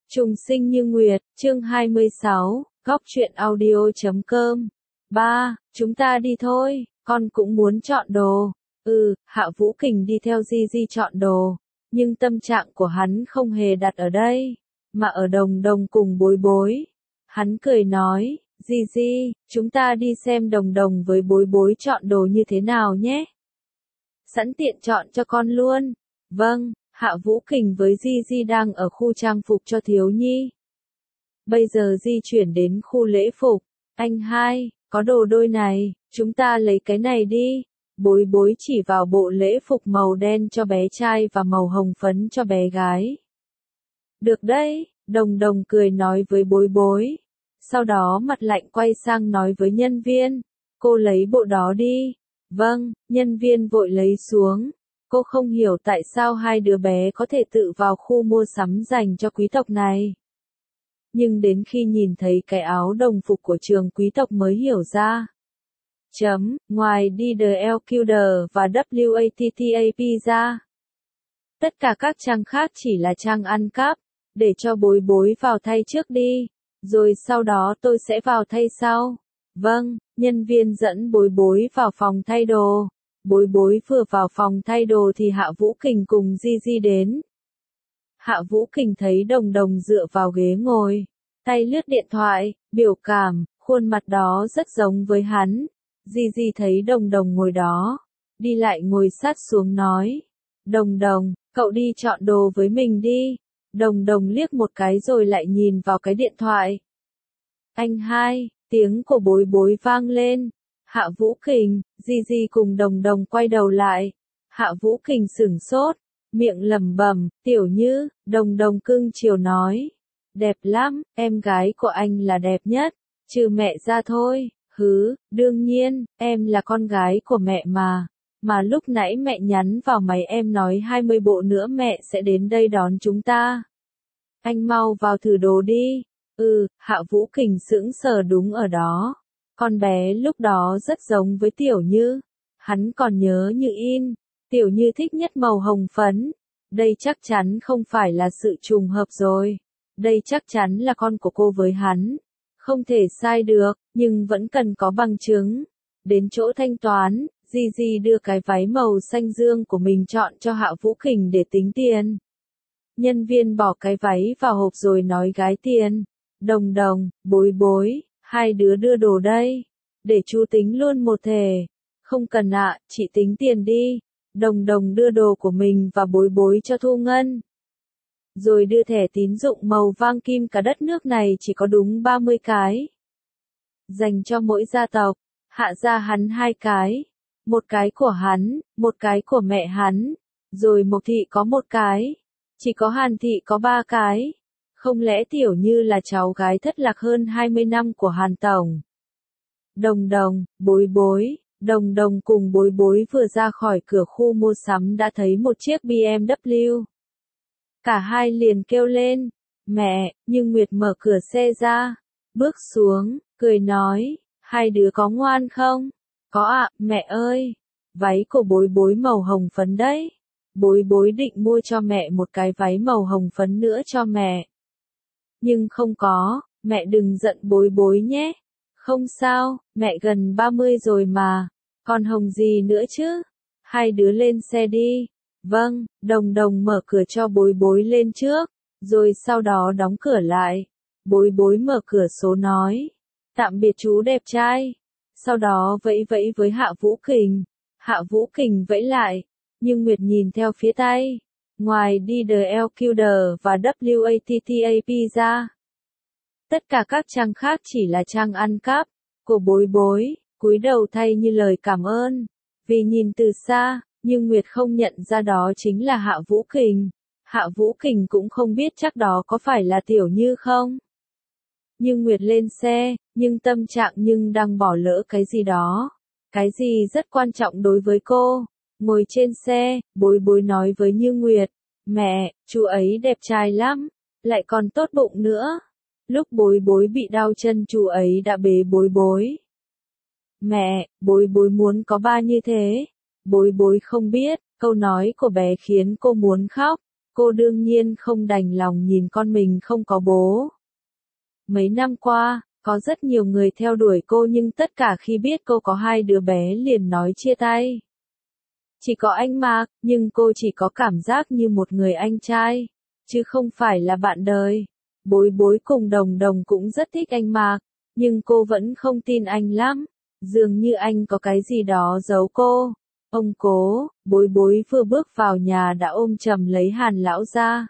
Trùng sinh như nguyệt, chương 26, góc truyện audio.com. Ba, chúng ta đi thôi, con cũng muốn chọn đồ. Hạ Vũ Kình đi theo Di chọn đồ, nhưng tâm trạng của hắn không hề đặt ở đây, mà ở Đồng Đồng cùng Bối Bối. Hắn cười nói, Di, chúng ta đi xem Đồng Đồng với Bối Bối chọn đồ như thế nào nhé. Sẵn tiện chọn cho con luôn. Vâng. Hạ Vũ Kình với Di đang ở khu trang phục cho thiếu nhi. Bây giờ Di chuyển đến khu lễ phục. Anh hai, có đồ đôi này, chúng ta lấy cái này đi. Bối Bối chỉ vào bộ lễ phục màu đen cho bé trai và màu hồng phấn cho bé gái. Được đấy, Đồng Đồng cười nói với Bối Bối. Sau đó mặt lạnh quay sang nói với nhân viên, cô lấy bộ đó đi. Vâng, nhân viên vội lấy xuống. Cô không hiểu tại sao hai đứa bé có thể tự vào khu mua sắm dành cho quý tộc này. Nhưng đến khi nhìn thấy cái áo đồng phục của trường quý tộc mới hiểu ra. Ngoài DLQD và WATTAP ra, tất cả các trang khác chỉ là trang ăn cắp, để cho Bối Bối vào thay trước đi, rồi sau đó tôi sẽ vào thay sau. Vâng, nhân viên dẫn Bối Bối vào phòng thay đồ. Bối Bối vừa vào phòng thay đồ thì Hạ Vũ Kình cùng Di đến. Hạ Vũ Kình thấy Đồng Đồng dựa vào ghế ngồi, tay lướt điện thoại, biểu cảm, khuôn mặt đó rất giống với hắn. Di thấy Đồng Đồng ngồi đó, đi lại ngồi sát xuống nói, Đồng Đồng, cậu đi chọn đồ với mình đi. Đồng Đồng liếc một cái rồi lại nhìn vào cái điện thoại. Anh hai, tiếng của Bối Bối vang lên. Hạ Vũ Kình, Di cùng Đồng Đồng quay đầu lại. Hạ Vũ Kình sửng sốt, miệng lẩm bẩm, Tiểu Như. Đồng Đồng cưng chiều nói, đẹp lắm, em gái của anh là đẹp nhất, trừ mẹ ra thôi. Đương nhiên, em là con gái của mẹ mà lúc nãy mẹ nhắn vào máy em nói 20 bộ nữa mẹ sẽ đến đây đón chúng ta. Anh mau vào thử đồ đi. Hạ Vũ Kình sững sờ đúng ở đó. Con bé lúc đó rất giống với Tiểu Như. Hắn còn nhớ như in. Tiểu Như thích nhất màu hồng phấn. Đây chắc chắn không phải là sự trùng hợp rồi. Đây chắc chắn là con của cô với hắn. Không thể sai được, nhưng vẫn cần có bằng chứng. Đến chỗ thanh toán, Di đưa cái váy màu xanh dương của mình chọn cho Hạ Vũ Kình để tính tiền. Nhân viên bỏ cái váy vào hộp rồi nói gái tiền. Đồng Đồng, Bối Bối, hai đứa đưa đồ đây. Để chú tính luôn một thể. Không cần ạ, chị tính tiền đi. Đồng Đồng đưa đồ của mình và Bối Bối cho Thu Ngân. Rồi đưa thẻ tín dụng màu vàng kim, cả đất nước này chỉ có đúng 30 cái. Dành cho mỗi gia tộc. Hạ gia hắn 2 cái. Một cái của hắn, một cái của mẹ hắn. Rồi Mộc thị có 1 cái. Chỉ có Hàn thị có 3 cái. Không lẽ Tiểu Như là cháu gái thất lạc hơn 20 năm của Hàn tổng? Đồng Đồng, Bối Bối. Đồng Đồng cùng Bối Bối vừa ra khỏi cửa khu mua sắm đã thấy một chiếc BMW. Cả hai liền kêu lên, mẹ. Nhưng Nguyệt mở cửa xe ra, bước xuống, cười nói, hai đứa có ngoan không? Có ạ, mẹ ơi. Váy của Bối Bối màu hồng phấn đấy. Bối Bối định mua cho mẹ một cái váy màu hồng phấn nữa cho mẹ. Nhưng không có, mẹ đừng giận Bối Bối nhé. Không sao, mẹ gần 30 rồi mà, còn hồng gì nữa chứ? Hai đứa lên xe đi. Vâng, Đồng Đồng mở cửa cho Bối Bối lên trước, rồi sau đó đóng cửa lại. Bối Bối mở cửa số nói, tạm biệt chú đẹp trai. Sau đó vẫy vẫy với Hạ Vũ Kình. Hạ Vũ Kình vẫy lại, nhưng Nguyệt nhìn theo phía tay. Ngoài DLQD và WATTAP ra, tất cả các trang khác chỉ là trang ăn cắp. Của Bối Bối, cúi đầu thay như lời cảm ơn. Vì nhìn từ xa, nhưng Nguyệt không nhận ra đó chính là Hạ Vũ Kình. Hạ Vũ Kình cũng không biết chắc đó có phải là Tiểu Như không. Nhưng Nguyệt lên xe, nhưng tâm trạng nhưng đang bỏ lỡ cái gì đó. Cái gì rất quan trọng đối với cô. Ngồi trên xe, Bối Bối nói với Như Nguyệt, mẹ, chú ấy đẹp trai lắm, lại còn tốt bụng nữa. Lúc Bối Bối bị đau chân chú ấy đã bế Bối Bối. Mẹ, Bối Bối muốn có ba như thế. Bối Bối không biết, câu nói của bé khiến cô muốn khóc. Cô đương nhiên không đành lòng nhìn con mình không có bố. Mấy năm qua, có rất nhiều người theo đuổi cô nhưng tất cả khi biết cô có 2 đứa bé liền nói chia tay. Chỉ có anh Mạc, nhưng cô chỉ có cảm giác như một người anh trai, chứ không phải là bạn đời. Bối Bối cùng Đồng Đồng cũng rất thích anh Mạc, nhưng cô vẫn không tin anh lắm. Dường như anh có cái gì đó giấu cô. Ông Cố, Bối Bối vừa bước vào nhà đã ôm chầm lấy Hàn lão ra.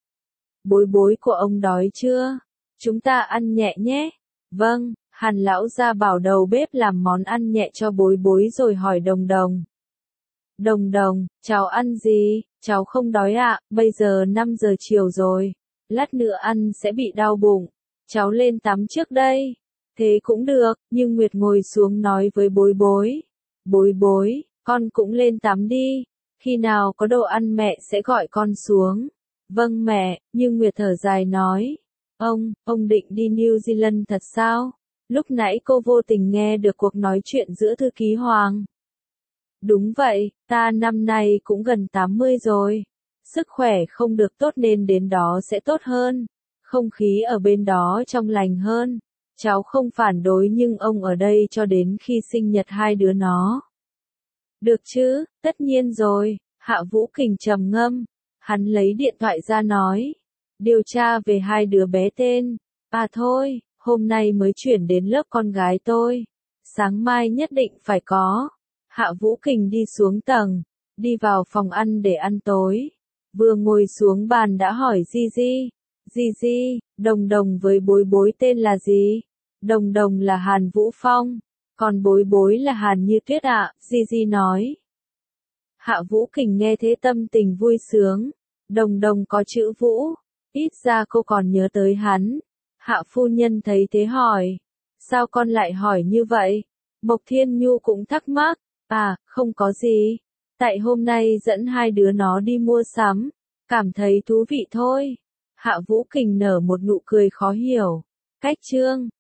Bối Bối của ông đói chưa? Chúng ta ăn nhẹ nhé. Vâng, Hàn lão ra bảo đầu bếp làm món ăn nhẹ cho Bối Bối rồi hỏi Đồng Đồng. Đồng Đồng, cháu ăn gì? Cháu không đói ạ, bây giờ 5 giờ chiều rồi. Lát nữa ăn sẽ bị đau bụng. Cháu lên tắm trước đây. Thế cũng được, nhưng Nguyệt ngồi xuống nói với Bối Bối. Bối Bối, con cũng lên tắm đi. Khi nào có đồ ăn mẹ sẽ gọi con xuống. Vâng mẹ, nhưng Nguyệt thở dài nói. Ông định đi New Zealand thật sao? Lúc nãy cô vô tình nghe được cuộc nói chuyện giữa thư ký Hoàng. Đúng vậy, ta năm nay cũng gần 80 rồi. Sức khỏe không được tốt nên đến đó sẽ tốt hơn. Không khí ở bên đó trong lành hơn. Cháu không phản đối nhưng ông ở đây cho đến khi sinh nhật 2 đứa nó. Được chứ, tất nhiên rồi, Hạ Vũ Kình trầm ngâm. Hắn lấy điện thoại ra nói. Điều tra về 2 đứa bé tên. À thôi, hôm nay mới chuyển đến lớp con gái tôi. Sáng mai nhất định phải có. Hạ Vũ Kình đi xuống tầng, đi vào phòng ăn để ăn tối. Vừa ngồi xuống bàn đã hỏi Gigi. Gigi, Đồng Đồng với Bối Bối tên là gì? Đồng Đồng là Hàn Vũ Phong, còn Bối Bối là Hàn Như Tuyết ạ, Gigi nói. Hạ Vũ Kình nghe thế tâm tình vui sướng. Đồng Đồng có chữ Vũ, ít ra cô còn nhớ tới hắn. Hạ phu nhân thấy thế hỏi. Sao con lại hỏi như vậy? Mộc Thiên Nhu cũng thắc mắc. À, không có gì. Tại hôm nay dẫn 2 đứa nó đi mua sắm. Cảm thấy thú vị thôi. Hạ Vũ Kình nở một nụ cười khó hiểu. Cách chương